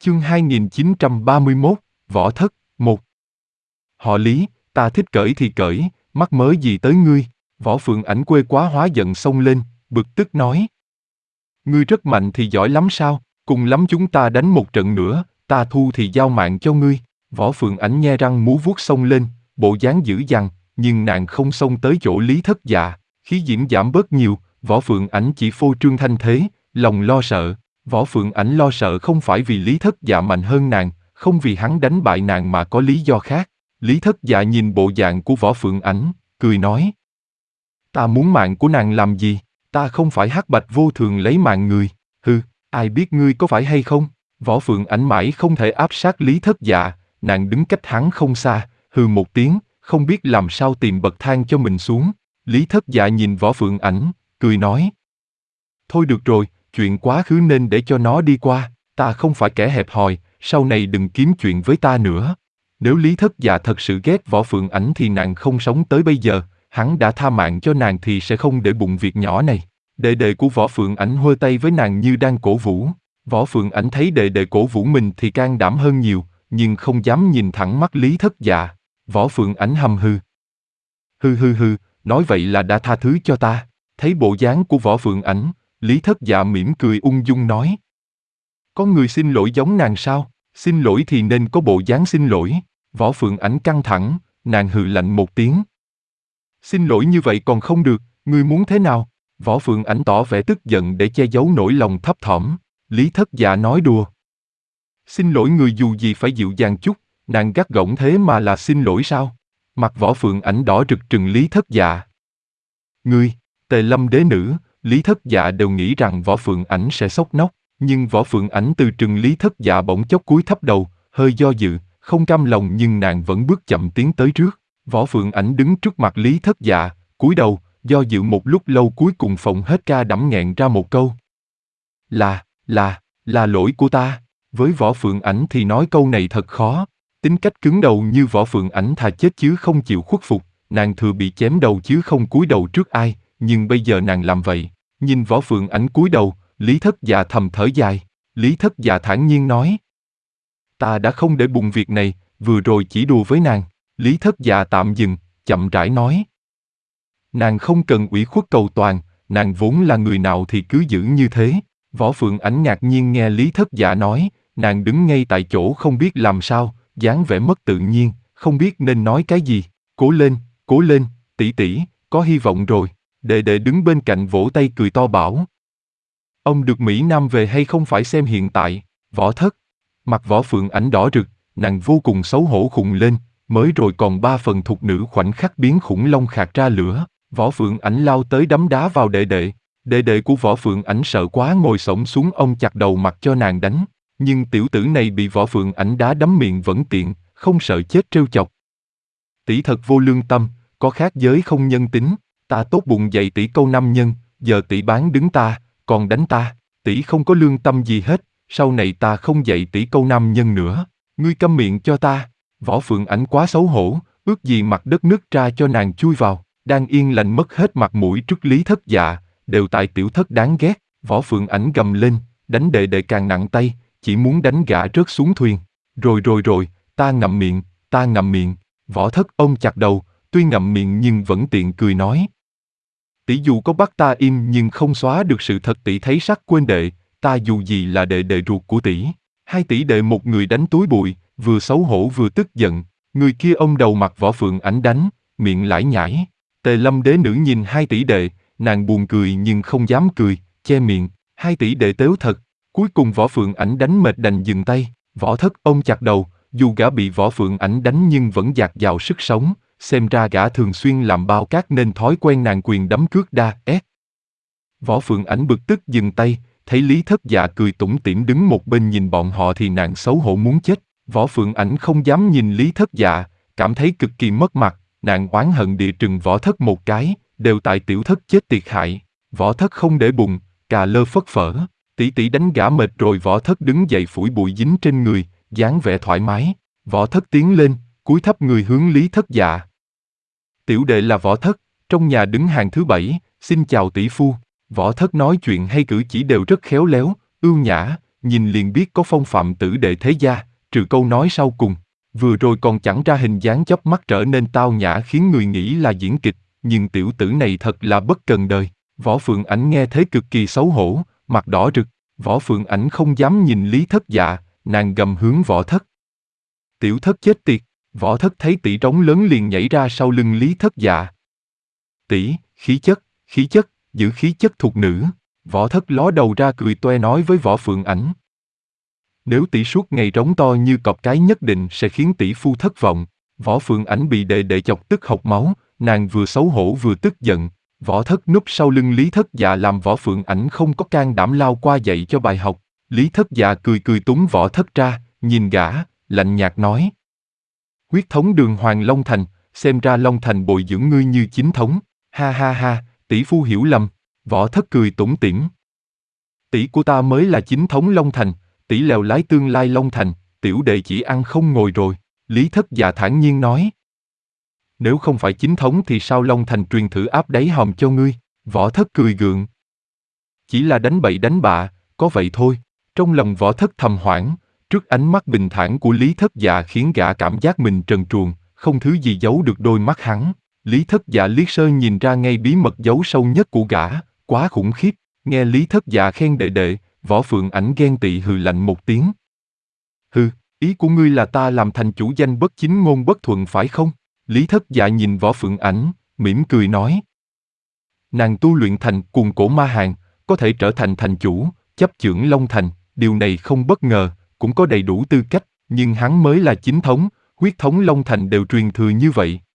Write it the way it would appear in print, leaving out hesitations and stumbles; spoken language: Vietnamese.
Chương 2931, Võ Thất, 1. Họ Lý, ta thích cởi thì cởi, mắc mớ gì tới ngươi? Võ Phượng Ảnh quê quá hóa giận xông lên, bực tức nói. Ngươi rất mạnh thì giỏi lắm sao? Cùng lắm chúng ta đánh một trận nữa, ta thu thì giao mạng cho ngươi. Võ Phượng Ảnh nhe răng múa vuốt xông lên, bộ dáng dữ dằn, nhưng nàng không xông tới chỗ Lý Thất Dạ, khí diễm giảm bớt nhiều. Võ Phượng Ảnh chỉ phô trương thanh thế, lòng lo sợ. Võ Phượng Ảnh lo sợ không phải vì Lý Thất Dạ mạnh hơn nàng, không vì hắn đánh bại nàng mà có lý do khác. Lý Thất Dạ nhìn bộ dạng của Võ Phượng Ảnh, cười nói. Ta muốn mạng của nàng làm gì? Ta không phải hắc bạch vô thường lấy mạng người. Hừ, ai biết ngươi có phải hay không? Võ Phượng Ảnh mãi không thể áp sát Lý Thất Dạ, nàng đứng cách hắn không xa, hừ một tiếng, không biết làm sao tìm bậc thang cho mình xuống. Lý Thất Dạ nhìn Võ Phượng Ảnh, cười nói. Thôi được rồi, chuyện quá khứ nên để cho nó đi qua, ta không phải kẻ hẹp hòi, sau này đừng kiếm chuyện với ta nữa. Nếu Lý Thất Dạ thật sự ghét Võ Phượng Ảnh thì nàng không sống tới bây giờ, hắn đã tha mạng cho nàng thì sẽ không để bụng việc nhỏ này. Đệ đệ của Võ Phượng Ảnh huơ tay với nàng như đang cổ vũ. Võ Phượng Ảnh thấy đệ đệ cổ vũ mình thì can đảm hơn nhiều, nhưng không dám nhìn thẳng mắt Lý Thất Dạ. Võ Phượng Ảnh hầm hừ. Hừ, nói vậy là đã tha thứ cho ta. Thấy bộ dáng của Võ Phượng Ảnh, Lý Thất Dạ mỉm cười ung dung nói. Có người xin lỗi giống nàng sao? Xin lỗi thì nên có bộ dáng xin lỗi. Võ Phượng Ảnh căng thẳng, nàng hừ lạnh một tiếng. Xin lỗi như vậy còn không được, ngươi muốn thế nào? Võ Phượng Ảnh tỏ vẻ tức giận để che giấu nỗi lòng thấp thỏm. Lý Thất Dạ nói đùa. Xin lỗi người dù gì phải dịu dàng chút, nàng gắt gỏng thế mà là xin lỗi sao? Mặt Võ Phượng Ảnh đỏ rực trừng Lý Thất Dạ. Ngươi, Tề Lâm đế nữ, Lý Thất Dạ đều nghĩ rằng Võ Phượng Ảnh sẽ sốc nóc, nhưng Võ Phượng Ảnh từ trừng Lý Thất Dạ bỗng chốc cúi thấp đầu, hơi do dự, không cam lòng nhưng nàng vẫn bước chậm tiến tới trước. Võ Phượng Ảnh đứng trước mặt Lý Thất Dạ, cúi đầu, do dự một lúc lâu cuối cùng phồng hết ca đẫm nghẹn ra một câu. Là lỗi của ta. Với Võ Phượng Ảnh thì nói câu này thật khó. Tính cách cứng đầu như Võ Phượng Ảnh thà chết chứ không chịu khuất phục, nàng thừa bị chém đầu chứ không cúi đầu trước ai, nhưng bây giờ nàng làm vậy. Nhìn Võ Phượng Ảnh cúi đầu, Lý Thất Dạ thầm thở dài. Lý Thất Dạ thản nhiên nói. Ta đã không để bụng việc này, vừa rồi chỉ đùa với nàng. Lý Thất Dạ tạm dừng, chậm rãi nói. Nàng không cần ủy khuất cầu toàn, nàng vốn là người nào thì cứ giữ như thế. Võ Phượng Ảnh ngạc nhiên nghe Lý Thất Dạ nói, nàng đứng ngay tại chỗ không biết làm sao, dáng vẻ mất tự nhiên, không biết nên nói cái gì. Cố lên, tỷ tỷ, có hy vọng rồi. Đệ đệ đứng bên cạnh vỗ tay cười to bảo. Ông được Mỹ Nam về hay không phải xem hiện tại, Võ Thất. Mặt Võ Phượng Ảnh đỏ rực, nàng vô cùng xấu hổ khùng lên, mới rồi còn 3 phần thục nữ khoảnh khắc biến khủng long khạc ra lửa. Võ Phượng Ảnh lao tới đấm đá vào đệ đệ. Đệ đệ của Võ Phượng Ảnh sợ quá ngồi xổm xuống ôm chặt đầu mặc cho nàng đánh. Nhưng tiểu tử này bị Võ Phượng Ảnh đá đấm miệng vẫn tiện, không sợ chết trêu chọc. Tỷ thật vô lương tâm, có khác giới không nhân tính. Ta tốt bụng dạy tỷ câu nam nhân, giờ tỷ bán đứng ta, còn đánh ta. Tỷ không có lương tâm gì hết, sau này ta không dạy tỷ câu nam nhân nữa. Ngươi câm miệng cho ta. Võ Phượng Ảnh quá xấu hổ, ước gì mặt đất nứt ra cho nàng chui vào. Đang yên lành mất hết mặt mũi trước Lý Thất Dạ, đều tại tiểu thất đáng ghét. Võ Phượng Ảnh gầm lên, đánh đệ đệ càng nặng tay, chỉ muốn đánh gã rớt xuống thuyền. Rồi, ta ngậm miệng. Võ Thất ôm chặt đầu, tuy ngậm miệng nhưng vẫn tiện cười nói. Tỷ dù có bắt ta im nhưng không xóa được sự thật tỷ thấy sắc quên đệ, ta dù gì là đệ đệ ruột của tỷ. Hai tỷ đệ một người đánh túi bụi, vừa xấu hổ vừa tức giận, người kia ôm đầu mặt Võ Phượng Ảnh đánh, miệng lải nhải. Tề Lâm đế nữ nhìn hai tỷ đệ, nàng buồn cười nhưng không dám cười, che miệng. Hai tỷ đệ tếu thật. Cuối cùng Võ Phượng Ảnh đánh mệt đành dừng tay. Võ Thất ôm chặt đầu, dù gã bị Võ Phượng Ảnh đánh nhưng vẫn dạt dào sức sống, xem ra gã thường xuyên làm bao cát nên thói quen nàng quyền đấm cước đa ép. Võ Phượng Ảnh bực tức dừng tay, thấy Lý Thất Dạ cười tủm tỉm đứng một bên nhìn bọn họ thì nàng xấu hổ muốn chết. Võ Phượng Ảnh không dám nhìn Lý Thất Dạ, cảm thấy cực kỳ mất mặt, nàng oán hận địa trừng Võ Thất một cái, đều tại tiểu thất chết tiệt hại. Võ Thất không để bụng, cà lơ phất phở, tỷ tỷ đánh gã mệt rồi. Võ Thất đứng dậy phủi bụi dính trên người, dáng vẻ thoải mái. Võ Thất tiến lên, cúi thấp người hướng Lý Thất Dạ. Tiểu đệ là Võ Thất, trong nhà đứng hàng thứ 7, xin chào tỷ phu. Võ Thất nói chuyện hay cử chỉ đều rất khéo léo, ưu nhã, nhìn liền biết có phong phạm tử đệ thế gia, trừ câu nói sau cùng. Vừa rồi còn chẳng ra hình dáng chớp mắt trở nên tao nhã khiến người nghĩ là diễn kịch, nhưng tiểu tử này thật là bất cần đời. Võ Phượng Ảnh nghe thế cực kỳ xấu hổ, mặt đỏ rực. Võ Phượng Ảnh không dám nhìn Lý Thất Dạ, nàng gầm hướng Võ Thất. Tiểu Thất chết tiệt. Võ Thất thấy tỷ trống lớn liền nhảy ra sau lưng Lý Thất Dạ. Tỷ, khí chất, giữ khí chất thục nữ. Võ Thất ló đầu ra cười toe nói với Võ Phượng Ảnh. Nếu tỷ suốt ngày trống to như cọp cái nhất định sẽ khiến tỷ phu thất vọng. Võ Phượng Ảnh bị đệ đệ chọc tức hộc máu, nàng vừa xấu hổ vừa tức giận. Võ Thất núp sau lưng Lý Thất Dạ làm Võ Phượng Ảnh không có can đảm lao qua dạy cho bài học. Lý Thất Dạ cười cười túm Võ Thất ra, nhìn gã, lạnh nhạt nói. Huyết thống đường hoàng Long Thành, xem ra Long Thành bồi dưỡng ngươi như chính thống. Ha ha ha, tỷ phu hiểu lầm. Võ Thất cười tủm tỉm. Tỷ của ta mới là chính thống Long Thành, tỷ lèo lái tương lai Long Thành, tiểu đệ chỉ ăn không ngồi rồi. Lý Thất Dạ thản nhiên nói. Nếu không phải chính thống thì sao Long Thành truyền thử áp đáy hòm cho ngươi? Võ Thất cười gượng. Chỉ là đánh bậy đánh bạ, có vậy thôi. Trong lòng Võ Thất thầm hoảng, trước ánh mắt bình thản của Lý Thất Dạ khiến gã cảm giác mình trần truồng, không thứ gì giấu được đôi mắt hắn. Lý Thất Dạ liếc sơ nhìn ra ngay bí mật giấu sâu nhất của gã, quá khủng khiếp. Nghe Lý Thất Dạ khen đệ đệ, Võ Phượng Ảnh ghen tị hừ lạnh một tiếng. Hừ, ý của ngươi là ta làm thành chủ danh bất chính ngôn bất thuận phải không? Lý Thất Dạ nhìn Võ Phượng Ảnh, mỉm cười nói. Nàng tu luyện thành Cuồng Cổ Ma Hàn, có thể trở thành thành chủ, chấp chưởng Long Thành, điều này không bất ngờ, cũng có đầy đủ tư cách, nhưng hắn mới là chính thống, huyết thống Long Thành đều truyền thừa như vậy.